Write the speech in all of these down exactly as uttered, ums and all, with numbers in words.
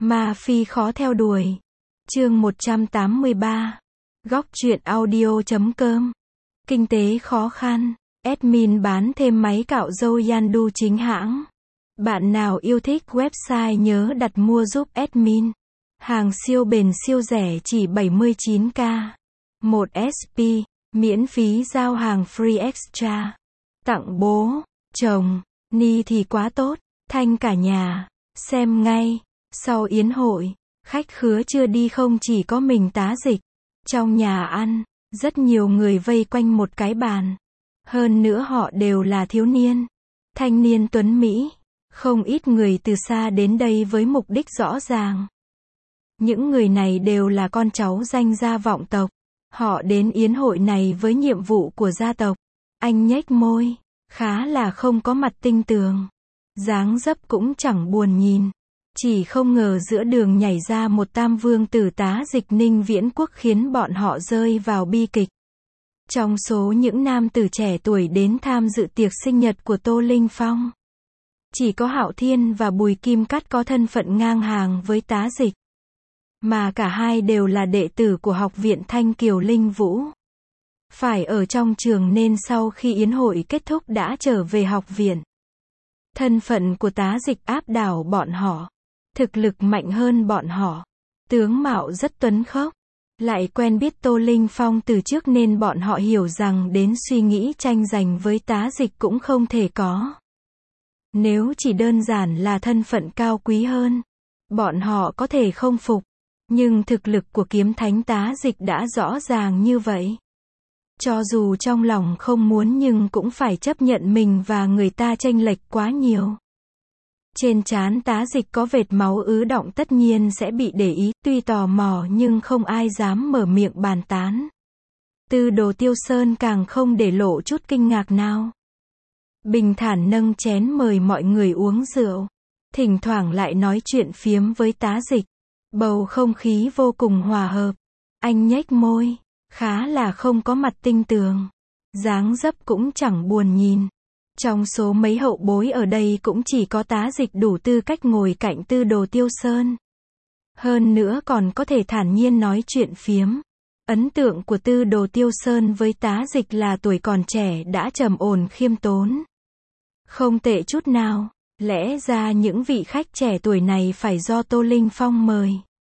Ma Phi khó theo đuổi. Chương một trăm tám mươi ba. Góc truyện audio chấm com. Kinh tế khó khăn. Admin bán thêm máy cạo râu Yandu chính hãng. Bạn nào yêu thích website nhớ đặt mua giúp admin. Hàng siêu bền siêu rẻ chỉ bảy mươi chín k. một ét pê, miễn phí giao hàng free extra. Tặng bố, chồng, Ni thì quá tốt, thanh cả nhà. Xem ngay. Sau yến hội, khách khứa chưa đi không chỉ có mình Tá Dịch. Trong nhà ăn, rất nhiều người vây quanh một cái bàn. Hơn nữa họ đều là thiếu niên, thanh niên tuấn Mỹ. Không ít người từ xa đến đây với mục đích rõ ràng. Những người này đều là con cháu danh gia vọng tộc. Họ đến yến hội này với nhiệm vụ của gia tộc. Anh nhếch môi, khá là không có mặt tinh tường. Dáng dấp cũng chẳng buồn nhìn. Chỉ không ngờ giữa đường nhảy ra một tam vương tử Tá Dịch Ninh Viễn Quốc khiến bọn họ rơi vào bi kịch. Trong số những nam tử trẻ tuổi đến tham dự tiệc sinh nhật của Tô Linh Phong, chỉ có Hạo Thiên và Bùi Kim Cát có thân phận ngang hàng với Tá Dịch. Mà cả hai đều là đệ tử của Học viện Thanh Kiều Linh Vũ. Phải ở trong trường nên sau khi yến hội kết thúc đã trở về học viện. Thân phận của Tá Dịch áp đảo bọn họ. Thực lực mạnh hơn bọn họ. Tướng mạo rất tuấn khốc. Lại quen biết Tô Linh Phong từ trước nên bọn họ hiểu rằng đến suy nghĩ tranh giành với Tá Dịch cũng không thể có. Nếu chỉ đơn giản là thân phận cao quý hơn, bọn họ có thể không phục. Nhưng thực lực của kiếm thánh Tá Dịch đã rõ ràng như vậy. Cho dù trong lòng không muốn nhưng cũng phải chấp nhận mình và người ta chênh lệch quá nhiều. Trên trán Tá Dịch có vệt máu ứ đọng tất nhiên sẽ bị để ý, tuy tò mò nhưng không ai dám mở miệng bàn tán. Tư Đồ Tiêu Sơn càng không để lộ chút kinh ngạc nào. Bình thản nâng chén mời mọi người uống rượu. Thỉnh thoảng lại nói chuyện phiếm với Tá Dịch. Bầu không khí vô cùng hòa hợp. Anh nhếch môi, khá là không có mặt tinh tường. Dáng dấp cũng chẳng buồn nhìn. Trong số mấy hậu bối ở đây cũng chỉ có Tá Dịch đủ tư cách ngồi cạnh Tư Đồ Tiêu Sơn. Hơn nữa còn có thể thản nhiên nói chuyện phiếm. Ấn tượng của Tư Đồ Tiêu Sơn với Tá Dịch là tuổi còn trẻ đã trầm ổn khiêm tốn. Không tệ chút nào. Lẽ ra những vị khách trẻ tuổi này phải do Tô Linh Phong mời.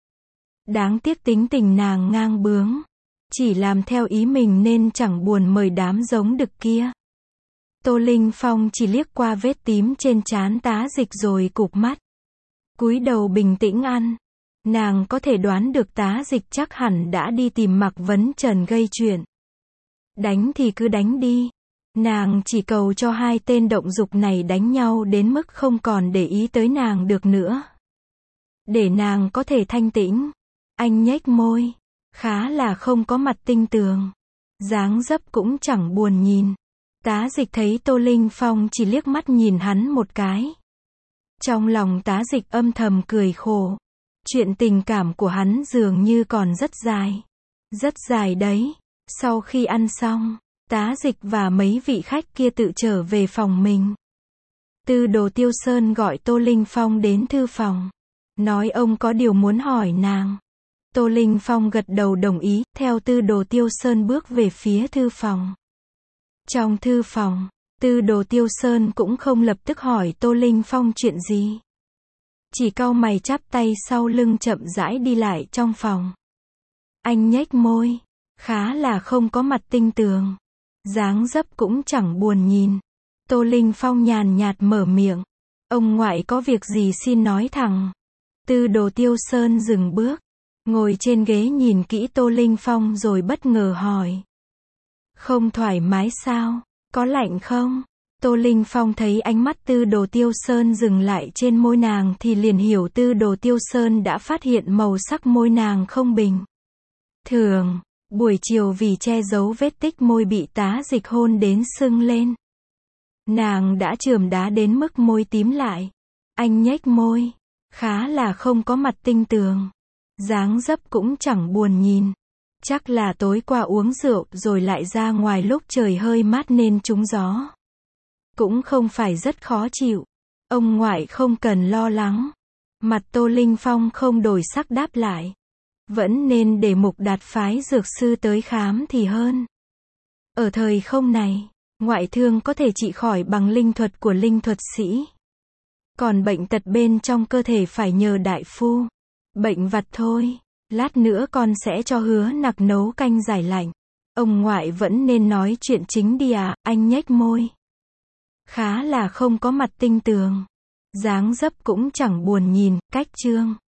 Đáng tiếc tính tình nàng ngang bướng. Chỉ làm theo ý mình nên chẳng buồn mời đám giống đực kia. Tô Linh Phong chỉ liếc qua vết tím trên trán Tá Dịch rồi cụp mắt. Cúi đầu bình tĩnh ăn. Nàng có thể đoán được Tá Dịch chắc hẳn đã đi tìm Mạc Vấn Trần gây chuyện. Đánh thì cứ đánh đi. Nàng chỉ cầu cho hai tên động dục này đánh nhau đến mức không còn để ý tới nàng được nữa. Để nàng có thể thanh tĩnh. Anh nhếch môi. Khá là không có mặt tinh tường. Dáng dấp cũng chẳng buồn nhìn. Tá Dịch thấy Tô Linh Phong chỉ liếc mắt nhìn hắn một cái. Trong lòng Tá Dịch âm thầm cười khổ. Chuyện tình cảm của hắn dường như còn rất dài. Rất dài đấy. Sau khi ăn xong, Tá Dịch và mấy vị khách kia tự trở về phòng mình. Tư Đồ Tiêu Sơn gọi Tô Linh Phong đến thư phòng. Nói ông có điều muốn hỏi nàng. Tô Linh Phong gật đầu đồng ý, theo Tư Đồ Tiêu Sơn bước về phía thư phòng. Trong thư phòng, Tư Đồ Tiêu Sơn cũng không lập tức hỏi Tô Linh Phong chuyện gì. Chỉ cau mày chắp tay sau lưng chậm rãi đi lại trong phòng. Anh nhếch môi, khá là không có mặt tinh tường. Dáng dấp cũng chẳng buồn nhìn. Tô Linh Phong nhàn nhạt mở miệng. Ông ngoại có việc gì xin nói thẳng. Tư Đồ Tiêu Sơn dừng bước. Ngồi trên ghế nhìn kỹ Tô Linh Phong rồi bất ngờ hỏi. Không thoải mái sao? Có lạnh không? Tô Linh Phong thấy ánh mắt Tư Đồ Tiêu Sơn dừng lại trên môi nàng thì liền hiểu Tư Đồ Tiêu Sơn đã phát hiện màu sắc môi nàng không bình thường. Buổi chiều vì che giấu vết tích môi bị Tá Dịch hôn đến sưng lên. Nàng đã chườm đá đến mức môi tím lại. Anh nhếch môi. Khá là không có mặt tinh tường. Dáng dấp cũng chẳng buồn nhìn. Chắc là tối qua uống rượu rồi lại ra ngoài lúc trời hơi mát nên trúng gió. Cũng không phải rất khó chịu. Ông ngoại không cần lo lắng. Mặt Tô Linh Phong không đổi sắc đáp lại. Vẫn nên để Mục Đạt phái dược sư tới khám thì hơn. Ở thời không này, ngoại thương có thể trị khỏi bằng linh thuật của linh thuật sĩ. Còn bệnh tật bên trong cơ thể phải nhờ đại phu. Bệnh vặt thôi. Lát nữa con sẽ cho Hứa Nặc nấu canh giải lạnh. Ông ngoại vẫn nên nói chuyện chính đi à, anh nhếch môi. Khá là không có mặt tinh tường. Dáng dấp cũng chẳng buồn nhìn, cách trương.